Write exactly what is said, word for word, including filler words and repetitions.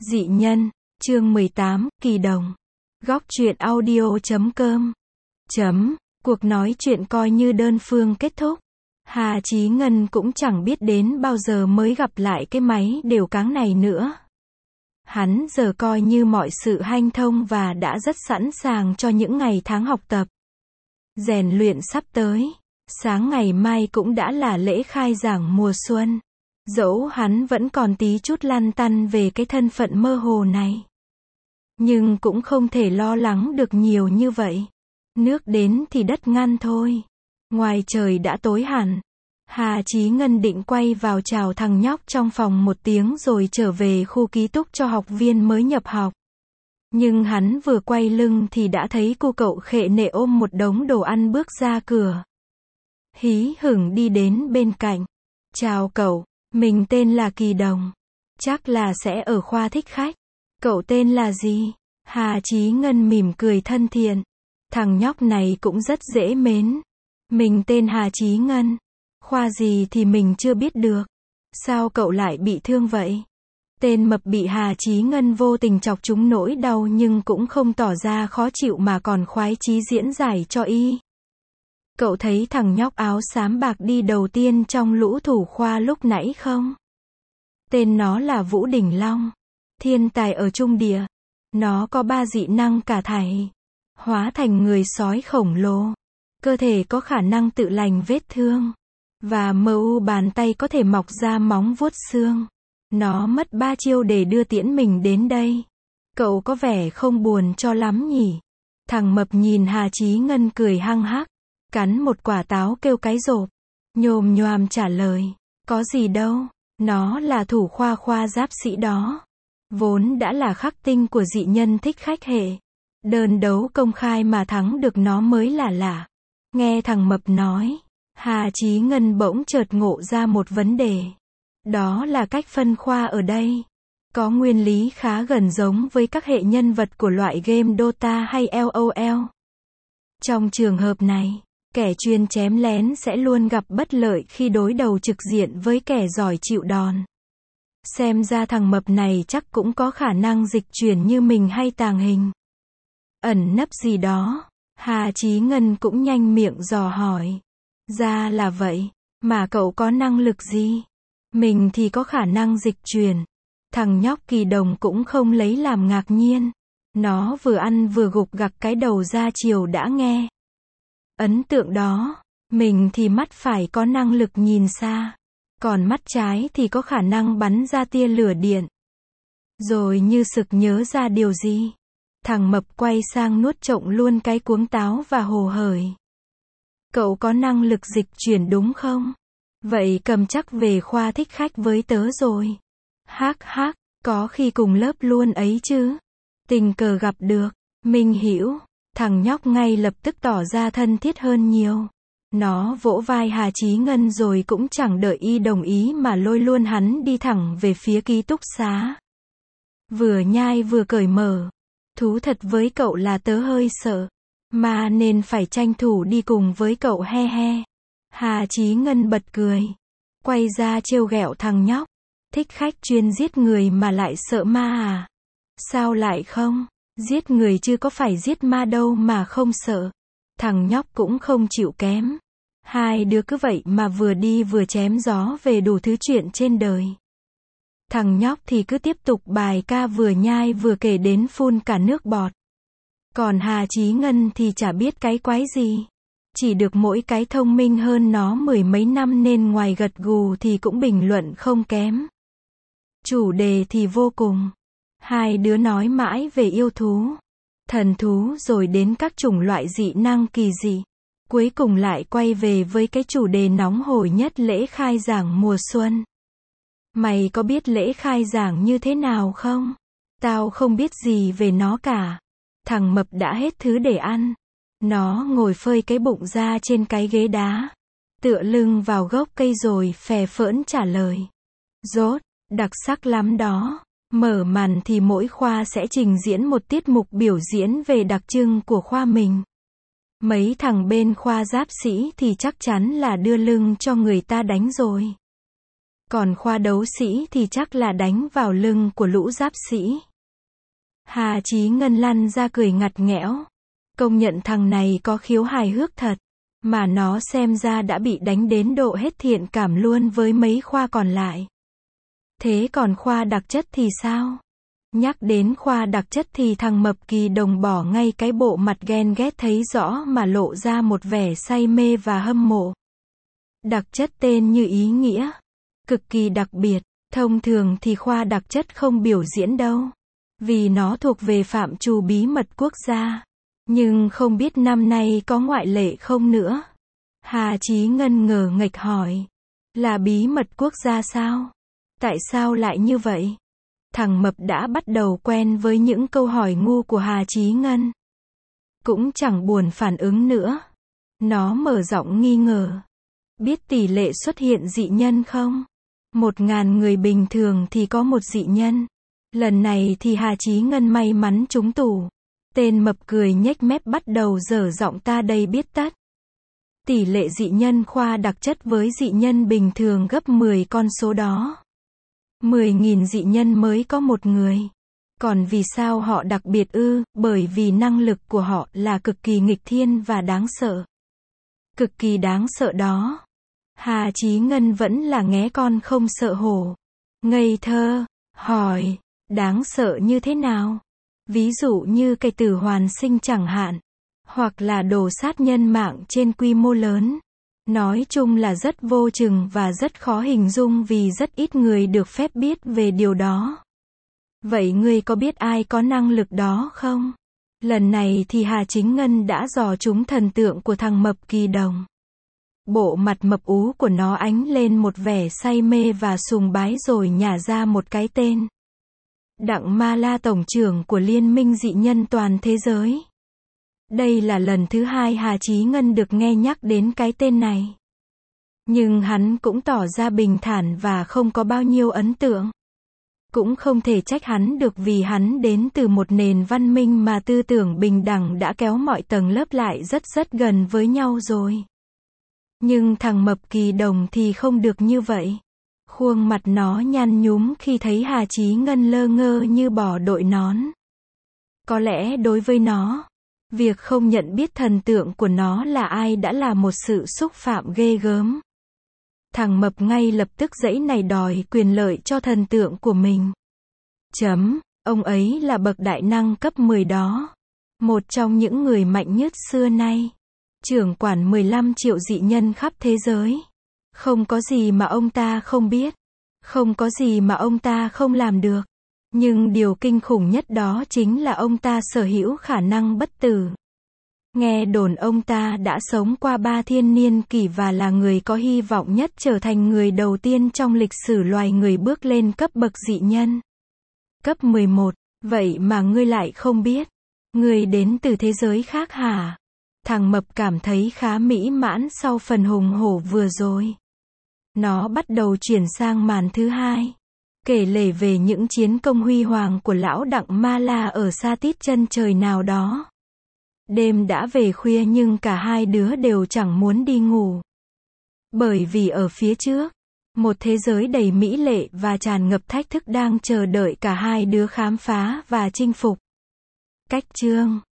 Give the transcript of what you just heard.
Dị nhân, chương mười tám, Kỳ Đồng. Góc truyện audio chấm com. Chấm, cuộc nói chuyện coi như đơn phương kết thúc. Hà Chí Ngân cũng chẳng biết đến bao giờ mới gặp lại cái máy đều cáng này nữa. Hắn giờ coi như mọi sự hanh thông và đã rất sẵn sàng cho những ngày tháng học tập. Rèn luyện sắp tới. Sáng ngày mai cũng đã là lễ khai giảng mùa xuân. Dẫu hắn vẫn còn tí chút lăn tăn về cái thân phận mơ hồ này. Nhưng cũng không thể lo lắng được nhiều như vậy. Nước đến thì đất ngăn thôi. Ngoài trời đã tối hẳn. Hà Chí Ngân định quay vào chào thằng nhóc trong phòng một tiếng rồi trở về khu ký túc cho học viên mới nhập học. Nhưng hắn vừa quay lưng thì đã thấy cô cậu khệ nệ ôm một đống đồ ăn bước ra cửa. Hí hửng đi đến bên cạnh. Chào cậu, mình tên là Kỳ Đồng. Chắc là sẽ ở khoa thích khách. Cậu tên là gì? Hà Chí Ngân mỉm cười thân thiện. Thằng nhóc này cũng rất dễ mến. Mình tên Hà Chí Ngân. Khoa gì thì mình chưa biết được. Sao cậu lại bị thương vậy? Tên mập bị Hà Chí Ngân vô tình chọc trúng nỗi đau nhưng cũng không tỏ ra khó chịu mà còn khoái chí diễn giải cho y. Cậu thấy thằng nhóc áo xám bạc đi đầu tiên trong lũ thủ khoa lúc nãy không? Tên nó là Vũ Đình Long. Thiên tài ở Trung Địa. Nó có ba dị năng cả thảy. Hóa thành người sói khổng lồ. Cơ thể có khả năng tự lành vết thương. Và mờ u bàn tay có thể mọc ra móng vuốt xương. Nó mất ba chiêu để đưa tiễn mình đến đây. Cậu có vẻ không buồn cho lắm nhỉ? Thằng mập nhìn Hà Chí Ngân cười hăng hắc. Cắn một quả táo kêu cái rộp. Nhồm nhoàm trả lời. Có gì đâu. Nó là thủ khoa khoa giáp sĩ đó. Vốn đã là khắc tinh của dị nhân thích khách hệ. Đơn đấu công khai mà thắng được nó mới là lạ. Nghe thằng mập nói. Hà Chí Ngân bỗng chợt ngộ ra một vấn đề. Đó là cách phân khoa ở đây. Có nguyên lý khá gần giống với các hệ nhân vật của loại game Dota hay LOL. Trong trường hợp này, kẻ chuyên chém lén sẽ luôn gặp bất lợi khi đối đầu trực diện với kẻ giỏi chịu đòn. Xem ra thằng mập này chắc cũng có khả năng dịch chuyển như mình hay tàng hình. Ẩn nấp gì đó. Hà Chí Ngân cũng nhanh miệng dò hỏi. Ra là vậy, mà cậu có năng lực gì? Mình thì có khả năng dịch chuyển. Thằng nhóc Kỳ Đồng cũng không lấy làm ngạc nhiên. Nó vừa ăn vừa gục gặc cái đầu ra chiều đã nghe. Ấn tượng đó, mình thì mắt phải có năng lực nhìn xa. Còn mắt trái thì có khả năng bắn ra tia lửa điện. Rồi như sực nhớ ra điều gì. Thằng mập quay sang nuốt trộm luôn cái cuống táo và hồ hởi. Cậu có năng lực dịch chuyển đúng không? Vậy cầm chắc về khoa thích khách với tớ rồi. Hác hác, có khi cùng lớp luôn ấy chứ. Tình cờ gặp được, mình hiểu. Thằng nhóc ngay lập tức tỏ ra thân thiết hơn nhiều. Nó vỗ vai Hà Chí Ngân rồi cũng chẳng đợi y đồng ý mà lôi luôn hắn đi thẳng về phía ký túc xá. Vừa nhai vừa cởi mở. Thú thật với cậu là tớ hơi sợ. Mà nên phải tranh thủ đi cùng với cậu he he. Hà Chí Ngân bật cười. Quay ra trêu ghẹo thằng nhóc. Thích khách chuyên giết người mà lại sợ ma à? Sao lại không? Giết người chứ có phải giết ma đâu mà không sợ. Thằng nhóc cũng không chịu kém. Hai đứa cứ vậy mà vừa đi vừa chém gió về đủ thứ chuyện trên đời. Thằng nhóc thì cứ tiếp tục bài ca vừa nhai vừa kể đến phun cả nước bọt. Còn Hà Chí Ngân thì chả biết cái quái gì. Chỉ được mỗi cái thông minh hơn nó mười mấy năm nên ngoài gật gù thì cũng bình luận không kém. Chủ đề thì vô cùng. Hai đứa nói mãi về yêu thú, thần thú rồi đến các chủng loại dị năng kỳ dị. Cuối cùng lại quay về với cái chủ đề nóng hổi nhất lễ khai giảng mùa xuân. Mày có biết lễ khai giảng như thế nào không? Tao không biết gì về nó cả. Thằng mập đã hết thứ để ăn. Nó ngồi phơi cái bụng ra trên cái ghế đá. Tựa lưng vào gốc cây rồi phè phỡn trả lời. Rốt, đặc sắc lắm đó. Mở màn thì mỗi khoa sẽ trình diễn một tiết mục biểu diễn về đặc trưng của khoa mình. Mấy thằng bên khoa giáp sĩ thì chắc chắn là đưa lưng cho người ta đánh rồi. Còn khoa đấu sĩ thì chắc là đánh vào lưng của lũ giáp sĩ. Hà Chí Ngân lăn ra cười ngặt nghẽo. Công nhận thằng này có khiếu hài hước thật. Mà nó xem ra đã bị đánh đến độ hết thiện cảm luôn với mấy khoa còn lại. Thế còn khoa đặc chất thì sao? Nhắc đến khoa đặc chất thì thằng Mập Kỳ Đồng bỏ ngay cái bộ mặt ghen ghét thấy rõ mà lộ ra một vẻ say mê và hâm mộ. Đặc chất tên như ý nghĩa. Cực kỳ đặc biệt. Thông thường thì khoa đặc chất không biểu diễn đâu. Vì nó thuộc về phạm trù bí mật quốc gia. Nhưng không biết năm nay có ngoại lệ không nữa? Hà Chí Ngân ngờ nghệch hỏi. Là bí mật quốc gia sao? Tại sao lại như vậy? Thằng Mập đã bắt đầu quen với những câu hỏi ngu của Hà Chí Ngân. Cũng chẳng buồn phản ứng nữa. Nó mở giọng nghi ngờ. Biết tỷ lệ xuất hiện dị nhân không? Một ngàn người bình thường thì có một dị nhân. Lần này thì Hà Chí Ngân may mắn trúng tủ. Tên Mập cười nhếch mép bắt đầu dở giọng ta đây biết tất. Tỷ lệ dị nhân khoa đặc chất với dị nhân bình thường gấp mười con số đó. mười nghìn dị nhân mới có một người. Còn vì sao họ đặc biệt ư? Bởi vì năng lực của họ là cực kỳ nghịch thiên và đáng sợ. Cực kỳ đáng sợ đó. Hà Chí Ngân vẫn là nghé con không sợ hổ. Ngây thơ, hỏi, đáng sợ như thế nào? Ví dụ như cây tử hoàn sinh chẳng hạn. Hoặc là đồ sát nhân mạng trên quy mô lớn. Nói chung là rất vô chừng và rất khó hình dung vì rất ít người được phép biết về điều đó. Vậy ngươi có biết ai có năng lực đó không? Lần này thì Hà Chí Ngân đã dò trúng thần tượng của thằng Mập Kỳ Đồng. Bộ mặt mập ú của nó ánh lên một vẻ say mê và sùng bái rồi nhả ra một cái tên. Đặng Ma La, tổng trưởng của Liên minh dị nhân toàn thế giới. Đây là lần thứ hai Hà Chí Ngân được nghe nhắc đến cái tên này. Nhưng hắn cũng tỏ ra bình thản và không có bao nhiêu ấn tượng. Cũng không thể trách hắn được vì hắn đến từ một nền văn minh mà tư tưởng bình đẳng đã kéo mọi tầng lớp lại rất rất gần với nhau rồi. Nhưng thằng Mập Kỳ Đồng thì không được như vậy. Khuôn mặt nó nhăn nhúm khi thấy Hà Chí Ngân lơ ngơ như bò đội nón. Có lẽ đối với nó, việc không nhận biết thần tượng của nó là ai đã là một sự xúc phạm ghê gớm. Thằng Mập ngay lập tức giãy nảy đòi quyền lợi cho thần tượng của mình. Chấm, ông ấy là bậc đại năng cấp mười đó. Một trong những người mạnh nhất xưa nay. Trưởng quản mười lăm triệu dị nhân khắp thế giới. Không có gì mà ông ta không biết. Không có gì mà ông ta không làm được. Nhưng điều kinh khủng nhất đó chính là ông ta sở hữu khả năng bất tử. Nghe đồn ông ta đã sống qua ba thiên niên kỷ và là người có hy vọng nhất trở thành người đầu tiên trong lịch sử loài người bước lên cấp bậc dị nhân. Cấp mười một, vậy mà ngươi lại không biết. Ngươi đến từ thế giới khác hả? Thằng Mập cảm thấy khá mỹ mãn sau phần hùng hổ vừa rồi. Nó bắt đầu chuyển sang màn thứ hai. Kể lể về những chiến công huy hoàng của lão Đặng Ma La ở xa tít chân trời nào đó. Đêm đã về khuya nhưng cả hai đứa đều chẳng muốn đi ngủ. Bởi vì ở phía trước, một thế giới đầy mỹ lệ và tràn ngập thách thức đang chờ đợi cả hai đứa khám phá và chinh phục. Cách chương